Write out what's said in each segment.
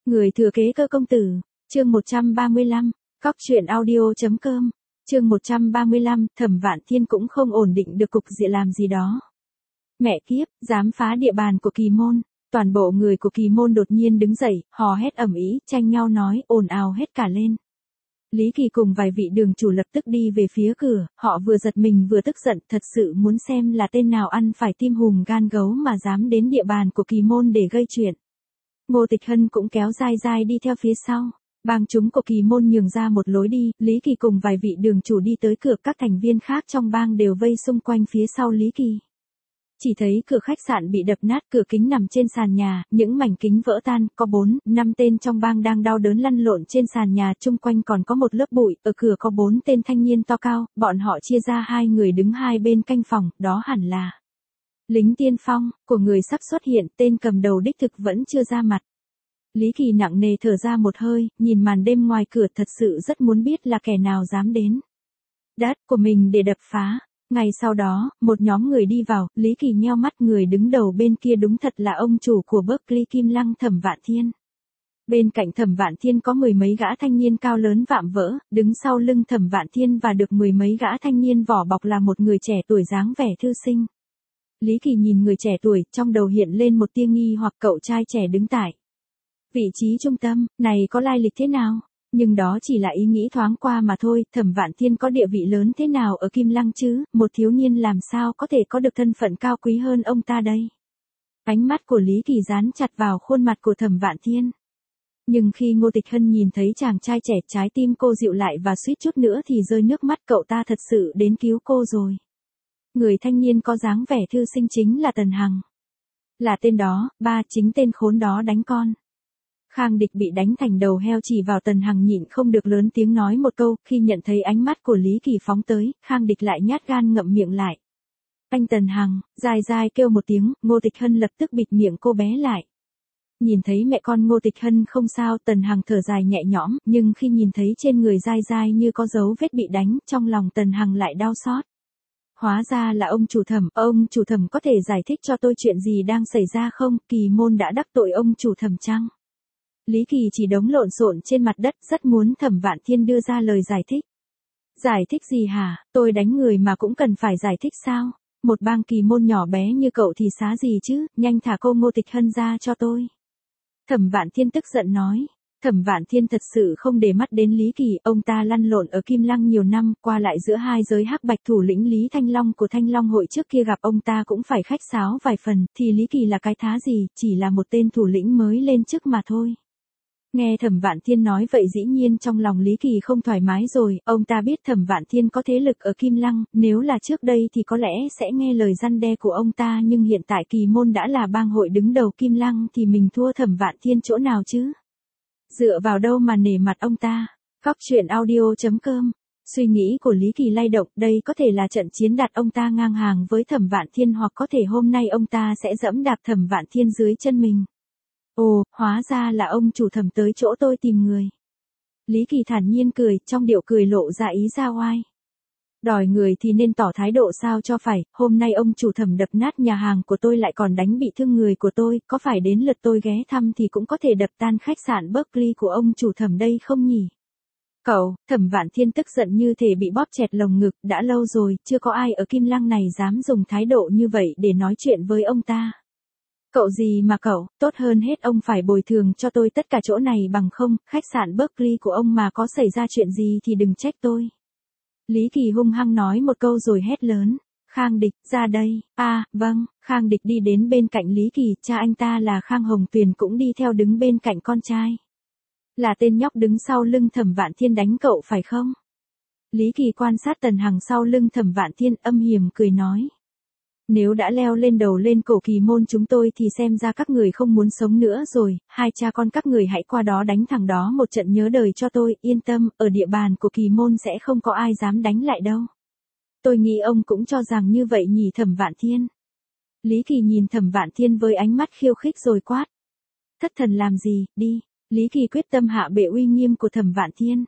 Người thừa kế Cơ công tử, chương 135, cóc truyện audio.com, chương 135, Thẩm Vạn Thiên cũng không ổn định được cục diện làm gì đó. Mẹ kiếp, dám phá địa bàn của Kỳ Môn, toàn bộ người của Kỳ Môn đột nhiên đứng dậy, hò hét ầm ĩ, tranh nhau nói, ồn ào hết cả lên. Lý Kỳ cùng vài vị đường chủ lập tức đi về phía cửa, họ vừa giật mình vừa tức giận, thật sự muốn xem là tên nào ăn phải tim hùm gan gấu mà dám đến địa bàn của Kỳ Môn để gây chuyện. Ngô Tịch Hân cũng kéo dai dai đi theo phía sau. Bang chúng của Kỳ Môn nhường ra một lối đi, Lý Kỳ cùng vài vị đường chủ đi tới cửa, các thành viên khác trong bang đều vây xung quanh phía sau Lý Kỳ. Chỉ thấy cửa khách sạn bị đập nát, cửa kính nằm trên sàn nhà, những mảnh kính vỡ tan, có 4-5 tên trong bang đang đau đớn lăn lộn trên sàn nhà, chung quanh còn có một lớp bụi, ở cửa có 4 tên thanh niên to cao, bọn họ chia ra 2 người đứng hai bên canh phòng, đó hẳn là lính tiên phong của người sắp xuất hiện, tên cầm đầu đích thực vẫn chưa ra mặt. Lý Kỳ nặng nề thở ra một hơi, nhìn màn đêm ngoài cửa, thật sự rất muốn biết là kẻ nào dám đến đất của mình để đập phá. Ngày sau đó, một nhóm người đi vào, Lý Kỳ nheo mắt, người đứng đầu bên kia đúng thật là ông chủ của Berkeley Kim Lăng, Thẩm Vạn Thiên. Bên cạnh Thẩm Vạn Thiên có 10 mấy gã thanh niên cao lớn vạm vỡ, đứng sau lưng Thẩm Vạn Thiên và được 10 mấy gã thanh niên vỏ bọc là một người trẻ tuổi dáng vẻ thư sinh. Lý Kỳ nhìn người trẻ tuổi, trong đầu hiện lên một tia nghi hoặc, cậu trai trẻ đứng tại vị trí trung tâm, này có lai lịch thế nào? Nhưng đó chỉ là ý nghĩ thoáng qua mà thôi, Thẩm Vạn Thiên có địa vị lớn thế nào ở Kim Lăng chứ, một thiếu niên làm sao có thể có được thân phận cao quý hơn ông ta đây? Ánh mắt của Lý Kỳ dán chặt vào khuôn mặt của Thẩm Vạn Thiên. Nhưng khi Ngô Tịch Hân nhìn thấy chàng trai trẻ, trái tim cô dịu lại và suýt chút nữa thì rơi nước mắt, cậu ta thật sự đến cứu cô rồi. Người thanh niên có dáng vẻ thư sinh chính là Tần Hằng. Là tên đó, chính tên khốn đó đánh con. Khang Địch bị đánh thành đầu heo, chỉ vào Tần Hằng nhịn không được lớn tiếng nói một câu, khi nhận thấy ánh mắt của Lý Kỳ phóng tới, Khang Địch lại nhát gan ngậm miệng lại. Anh Tần Hằng, dai dai kêu một tiếng, Ngô Tịch Hân lập tức bịt miệng cô bé lại. Nhìn thấy mẹ con Ngô Tịch Hân không sao, Tần Hằng thở dài nhẹ nhõm, nhưng khi nhìn thấy trên người dai dai như có dấu vết bị đánh, trong lòng Tần Hằng lại đau xót. Hóa ra là ông chủ thẩm có thể giải thích cho tôi chuyện gì đang xảy ra không, Kỳ Môn đã đắc tội ông chủ thẩm chăng? Lý Kỳ chỉ đống lộn xộn trên mặt đất, rất muốn Thẩm Vạn Thiên đưa ra lời giải thích. Giải thích gì hả, tôi đánh người mà cũng cần phải giải thích sao? Một bang Kỳ Môn nhỏ bé như cậu thì xá gì chứ, nhanh thả cô Ngô Tịch Hân ra cho tôi. Thẩm Vạn Thiên tức giận nói. Thẩm Vạn Thiên thật sự không để mắt đến Lý Kỳ, ông ta lăn lộn ở Kim Lăng nhiều năm, qua lại giữa hai giới hắc bạch, thủ lĩnh Lý Thanh Long của Thanh Long hội trước kia gặp ông ta cũng phải khách sáo vài phần, thì Lý Kỳ là cái thá gì, chỉ là một tên thủ lĩnh mới lên chức mà thôi. Nghe Thẩm Vạn Thiên nói vậy dĩ nhiên trong lòng Lý Kỳ không thoải mái rồi, ông ta biết Thẩm Vạn Thiên có thế lực ở Kim Lăng, nếu là trước đây thì có lẽ sẽ nghe lời răn đe của ông ta, nhưng hiện tại Kỳ Môn đã là bang hội đứng đầu Kim Lăng thì mình thua Thẩm Vạn Thiên chỗ nào chứ? Dựa vào đâu mà nể mặt ông ta? Cóc truyện audio.com. Suy nghĩ của Lý Kỳ lay động, đây có thể là trận chiến đặt ông ta ngang hàng với Thẩm Vạn Thiên, hoặc có thể hôm nay ông ta sẽ dẫm đạp Thẩm Vạn Thiên dưới chân mình. Ồ, hóa ra là ông chủ Thẩm tới chỗ tôi tìm người. Lý Kỳ thản nhiên cười, trong điệu cười lộ ra ý ra oai. Đòi người thì nên tỏ thái độ sao cho phải, hôm nay ông chủ Thẩm đập nát nhà hàng của tôi lại còn đánh bị thương người của tôi, có phải đến lượt tôi ghé thăm thì cũng có thể đập tan khách sạn Berkeley của ông chủ Thẩm đây không nhỉ? Cậu, Thẩm Vạn Thiên tức giận như thể bị bóp chẹt lồng ngực, đã lâu rồi, chưa có ai ở Kim Lăng này dám dùng thái độ như vậy để nói chuyện với ông ta. Cậu gì mà cậu, tốt hơn hết ông phải bồi thường cho tôi tất cả chỗ này, bằng không, khách sạn Berkeley của ông mà có xảy ra chuyện gì thì đừng trách tôi. Lý Kỳ hung hăng nói một câu rồi hét lớn. Khang Địch, ra đây. Vâng, Khang Địch đi đến bên cạnh Lý Kỳ, cha anh ta là Khang Hồng Tuyền cũng đi theo đứng bên cạnh con trai. Là tên nhóc đứng sau lưng Thẩm Vạn Thiên đánh cậu phải không? Lý Kỳ quan sát Tần Hằng sau lưng Thẩm Vạn Thiên, âm hiểm cười nói. Nếu đã leo lên đầu lên cổ Kỳ Môn chúng tôi thì xem ra các người không muốn sống nữa rồi, hai cha con các người hãy qua đó đánh thằng đó một trận nhớ đời cho tôi, yên tâm, ở địa bàn của Kỳ Môn sẽ không có ai dám đánh lại đâu. Tôi nghĩ ông cũng cho rằng như vậy nhỉ Thẩm Vạn Thiên. Lý Kỳ nhìn Thẩm Vạn Thiên với ánh mắt khiêu khích rồi quát. Thất thần làm gì, đi. Lý Kỳ quyết tâm hạ bệ uy nghiêm của Thẩm Vạn Thiên.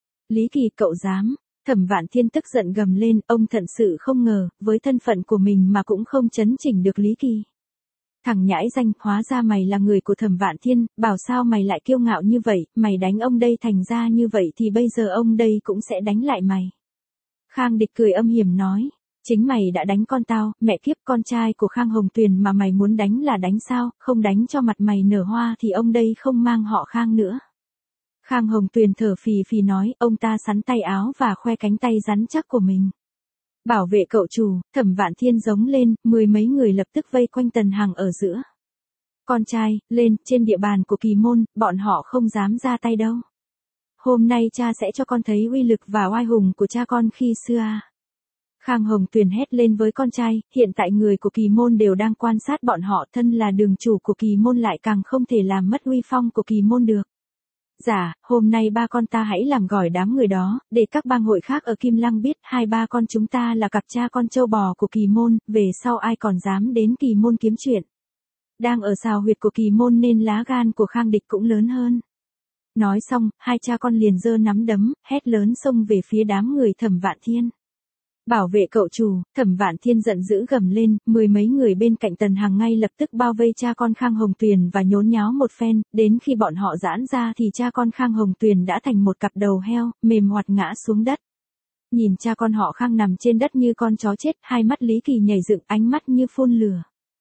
Lý Kỳ, cậu dám. Thẩm Vạn Thiên tức giận gầm lên, ông thật sự không ngờ, với thân phận của mình mà cũng không chấn chỉnh được Lý Kỳ. Thằng nhãi danh, hóa ra mày là người của Thẩm Vạn Thiên, bảo sao mày lại kiêu ngạo như vậy, mày đánh ông đây thành ra như vậy thì bây giờ ông đây cũng sẽ đánh lại mày. Khang Địch cười âm hiểm nói, chính mày đã đánh con tao, mẹ kiếp con trai của Khang Hồng Tuyền mà mày muốn đánh là đánh sao, không đánh cho mặt mày nở hoa thì ông đây không mang họ Khang nữa. Khang Hồng Tuyền thở phì phì nói, ông ta xắn tay áo và khoe cánh tay rắn chắc của mình. Bảo vệ cậu chủ, Thẩm Vạn Thiên giống lên, mười mấy người lập tức vây quanh Tần Hằng ở giữa. Con trai, lên, trên địa bàn của Kỳ Môn, bọn họ không dám ra tay đâu. Hôm nay cha sẽ cho con thấy uy lực và oai hùng của cha con khi xưa. Khang Hồng Tuyền hét lên với con trai, hiện tại người của Kỳ Môn đều đang quan sát bọn họ, thân là đường chủ của Kỳ Môn lại càng không thể làm mất uy phong của Kỳ Môn được. Dạ, hôm nay ba con ta hãy làm gỏi đám người đó, để các bang hội khác ở Kim Lăng biết hai ba con chúng ta là cặp cha con trâu bò của Kỳ Môn, về sau ai còn dám đến Kỳ Môn kiếm chuyện. Đang ở xào huyệt của Kỳ Môn nên lá gan của Khang Địch cũng lớn hơn. Nói xong, hai cha con liền giơ nắm đấm, hét lớn xông về phía đám người Thẩm Vạn Thiên. Bảo vệ cậu chủ, Thẩm Vạn Thiên giận dữ gầm lên, mười mấy người bên cạnh Tần Hằng ngay lập tức bao vây cha con Khang Hồng Tuyền và nhốn nháo một phen, đến khi bọn họ giãn ra thì cha con Khang Hồng Tuyền đã thành một cặp đầu heo, mềm hoạt ngã xuống đất. Nhìn cha con họ Khang nằm trên đất như con chó chết, hai mắt Lý Kỳ nhảy dựng, ánh mắt như phun lửa.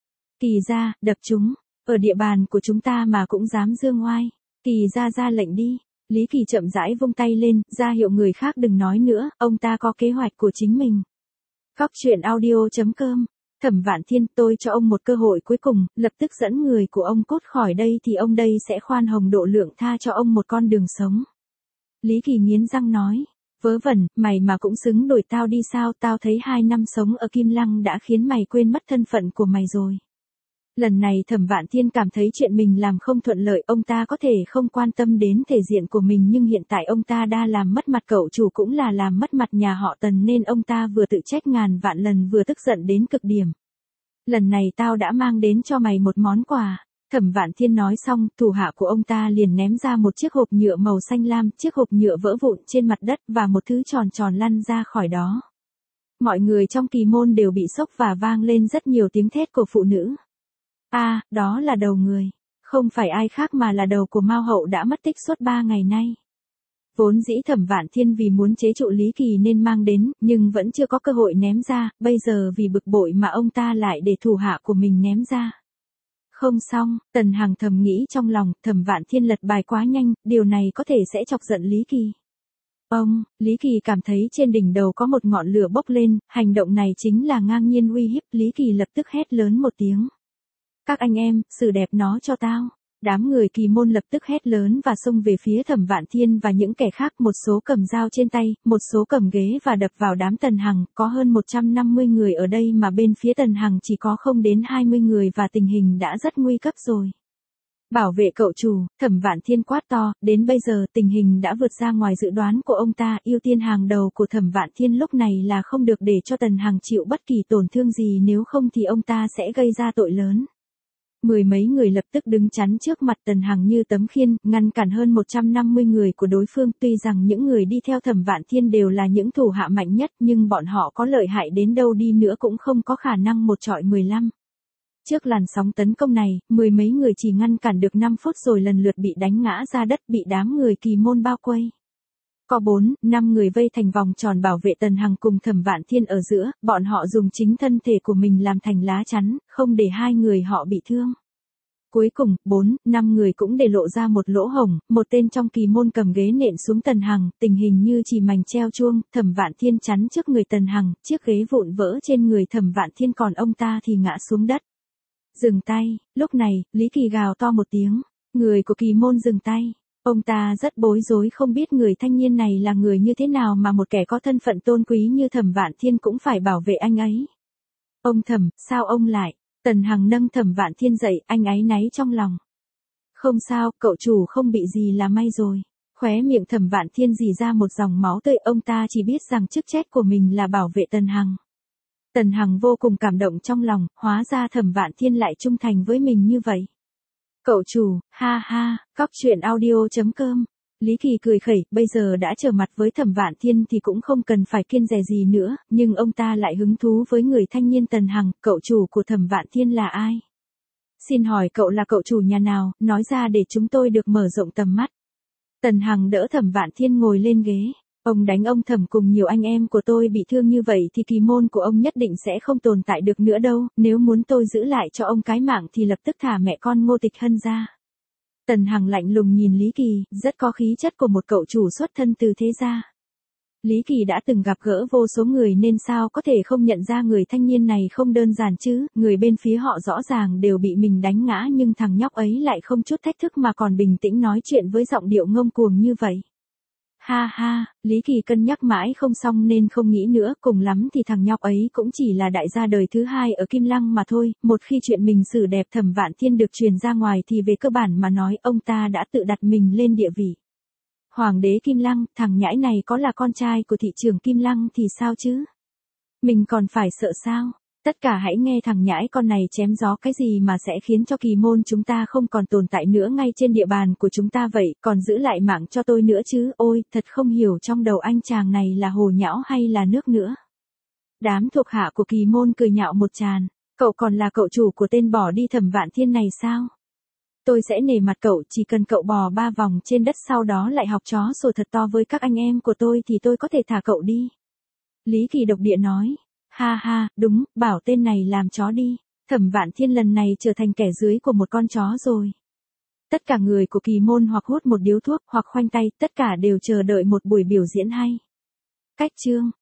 Kỳ gia, đập chúng, ở địa bàn của chúng ta mà cũng dám dương oai. Kỳ gia ra lệnh đi. Lý Kỳ chậm rãi vung tay lên, ra hiệu người khác đừng nói nữa, ông ta có kế hoạch của chính mình. Góc truyện audio.com. Thẩm Vạn Thiên, tôi cho ông một cơ hội cuối cùng, lập tức dẫn người của ông cút khỏi đây thì ông đây sẽ khoan hồng độ lượng tha cho ông một con đường sống. Lý Kỳ nghiến răng nói, vớ vẩn, mày mà cũng xứng đổi tao đi sao, tao thấy 2 năm sống ở Kim Lăng đã khiến mày quên mất thân phận của mày rồi. Lần này Thẩm Vạn Thiên cảm thấy chuyện mình làm không thuận lợi, ông ta có thể không quan tâm đến thể diện của mình nhưng hiện tại ông ta đã làm mất mặt cậu chủ cũng là làm mất mặt nhà họ Tần nên ông ta vừa tự trách ngàn vạn lần vừa tức giận đến cực điểm. Lần này tao đã mang đến cho mày một món quà. Thẩm Vạn Thiên nói xong, thủ hạ của ông ta liền ném ra một chiếc hộp nhựa màu xanh lam, chiếc hộp nhựa vỡ vụn trên mặt đất và một thứ tròn tròn lăn ra khỏi đó. Mọi người trong Kỳ Môn đều bị sốc và vang lên rất nhiều tiếng thét của phụ nữ. Đó là đầu người. Không phải ai khác mà là đầu của Mao Hậu đã mất tích suốt 3 ngày nay. Vốn dĩ Thẩm Vạn Thiên vì muốn chế trụ Lý Kỳ nên mang đến, nhưng vẫn chưa có cơ hội ném ra, bây giờ vì bực bội mà ông ta lại để thủ hạ của mình ném ra. Không xong, Tần Hằng thầm nghĩ trong lòng, Thẩm Vạn Thiên lật bài quá nhanh, điều này có thể sẽ chọc giận Lý Kỳ. Lý Kỳ cảm thấy trên đỉnh đầu có một ngọn lửa bốc lên, hành động này chính là ngang nhiên uy hiếp, Lý Kỳ lập tức hét lớn một tiếng. Các anh em, xử đẹp nó cho tao. Đám người Kỳ Môn lập tức hét lớn và xông về phía Thẩm Vạn Thiên và những kẻ khác, một số cầm dao trên tay, một số cầm ghế và đập vào đám Tần Hằng, có hơn 150 người ở đây mà bên phía Tần Hằng chỉ có không đến 20 người và tình hình đã rất nguy cấp rồi. Bảo vệ cậu chủ, Thẩm Vạn Thiên quát to, đến bây giờ tình hình đã vượt ra ngoài dự đoán của ông ta, ưu tiên hàng đầu của Thẩm Vạn Thiên lúc này là không được để cho Tần Hằng chịu bất kỳ tổn thương gì, nếu không thì ông ta sẽ gây ra tội lớn. Mười mấy người lập tức đứng chắn trước mặt Tần Hằng như tấm khiên, ngăn cản hơn 150 người của đối phương, tuy rằng những người đi theo Thẩm Vạn Thiên đều là những thủ hạ mạnh nhất nhưng bọn họ có lợi hại đến đâu đi nữa cũng không có khả năng một trọi 15. Trước làn sóng tấn công này, mười mấy người chỉ ngăn cản được 5 phút rồi lần lượt bị đánh ngã ra đất, bị đám người Kỳ Môn bao quây. Có 4-5 người vây thành vòng tròn bảo vệ Tần Hằng cùng Thẩm Vạn Thiên ở giữa, bọn họ dùng chính thân thể của mình làm thành lá chắn, không để hai người họ bị thương. Cuối cùng, 4-5 người cũng để lộ ra một lỗ hổng, một tên trong Kỳ Môn cầm ghế nện xuống Tần Hằng, tình hình như chỉ mảnh treo chuông, Thẩm Vạn Thiên chắn trước người Tần Hằng, chiếc ghế vụn vỡ trên người Thẩm Vạn Thiên còn ông ta thì ngã xuống đất. Dừng tay, lúc này, Lý Kỳ gào to một tiếng, người của Kỳ Môn dừng tay. Ông ta rất bối rối không biết người thanh niên này là người như thế nào mà một kẻ có thân phận tôn quý như Thẩm Vạn Thiên cũng phải bảo vệ anh ấy. Ông Thẩm, sao ông lại? Tần Hằng nâng Thẩm Vạn Thiên dậy, anh áy náy trong lòng. Không sao, cậu chủ không bị gì là may rồi. Khóe miệng Thẩm Vạn Thiên rỉ ra một dòng máu tươi, ông ta chỉ biết rằng chức trách của mình là bảo vệ Tần Hằng. Tần Hằng vô cùng cảm động trong lòng, hóa ra Thẩm Vạn Thiên lại trung thành với mình như vậy. Cậu chủ, ha ha, góc truyện audio.com. Lý Kỳ cười khẩy, bây giờ đã trở mặt với Thẩm Vạn Thiên thì cũng không cần phải kiêng dè gì nữa, nhưng ông ta lại hứng thú với người thanh niên Tần Hằng, cậu chủ của Thẩm Vạn Thiên là ai? Xin hỏi cậu là cậu chủ nhà nào, nói ra để chúng tôi được mở rộng tầm mắt. Tần Hằng đỡ Thẩm Vạn Thiên ngồi lên ghế. Ông đánh ông Thẩm cùng nhiều anh em của tôi bị thương như vậy thì kỳ môn của ông nhất định sẽ không tồn tại được nữa đâu, nếu muốn tôi giữ lại cho ông cái mạng thì lập tức thả mẹ con Ngô Tịch Hân ra. Tần Hằng lạnh lùng nhìn Lý Kỳ, rất có khí chất của một cậu chủ xuất thân từ thế gia. Lý Kỳ đã từng gặp gỡ vô số người nên sao có thể không nhận ra người thanh niên này không đơn giản chứ, người bên phía họ rõ ràng đều bị mình đánh ngã nhưng thằng nhóc ấy lại không chút thách thức mà còn bình tĩnh nói chuyện với giọng điệu ngông cuồng như vậy. Ha ha, Lý Kỳ cân nhắc mãi không xong nên không nghĩ nữa, cùng lắm thì thằng nhóc ấy cũng chỉ là đại gia đời thứ hai ở Kim Lăng mà thôi, một khi chuyện mình xử đẹp Thẩm Vạn Thiên được truyền ra ngoài thì về cơ bản mà nói ông ta đã tự đặt mình lên địa vị. Hoàng đế Kim Lăng, thằng nhãi này có là con trai của thị trưởng Kim Lăng thì sao chứ? Mình còn phải sợ sao? Tất cả hãy nghe thằng nhãi con này chém gió cái gì mà sẽ khiến cho kỳ môn chúng ta không còn tồn tại nữa ngay trên địa bàn của chúng ta vậy, còn giữ lại mạng cho tôi nữa chứ, ôi, thật không hiểu trong đầu anh chàng này là hồ nhão hay là nước nữa. Đám thuộc hạ của kỳ môn cười nhạo một tràn, cậu còn là cậu chủ của tên bỏ đi Thẩm Vạn Thiên này sao? Tôi sẽ nể mặt cậu, chỉ cần cậu bò 3 vòng trên đất sau đó lại học chó sủa thật to với các anh em của tôi thì tôi có thể thả cậu đi. Lý Kỳ độc địa nói. Ha ha, đúng, bảo tên này làm chó đi. Thẩm Vạn Thiên lần này trở thành kẻ dưới của một con chó rồi. Tất cả người của kỳ môn hoặc hút một điếu thuốc hoặc khoanh tay, tất cả đều chờ đợi một buổi biểu diễn hay. Cách chương